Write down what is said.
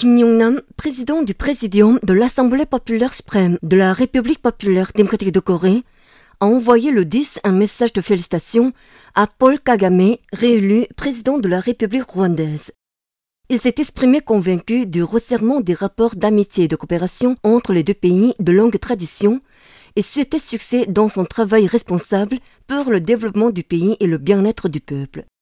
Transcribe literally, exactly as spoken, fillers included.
Kim Yong-nam, président du Présidium de l'Assemblée populaire suprême de la République populaire démocratique de Corée, a envoyé le dix un message de félicitations à Paul Kagame, réélu président de la République rwandaise. Il s'est exprimé convaincu du resserrement des rapports d'amitié et de coopération entre les deux pays de longue tradition et souhaitait succès dans son travail responsable pour le développement du pays et le bien-être du peuple.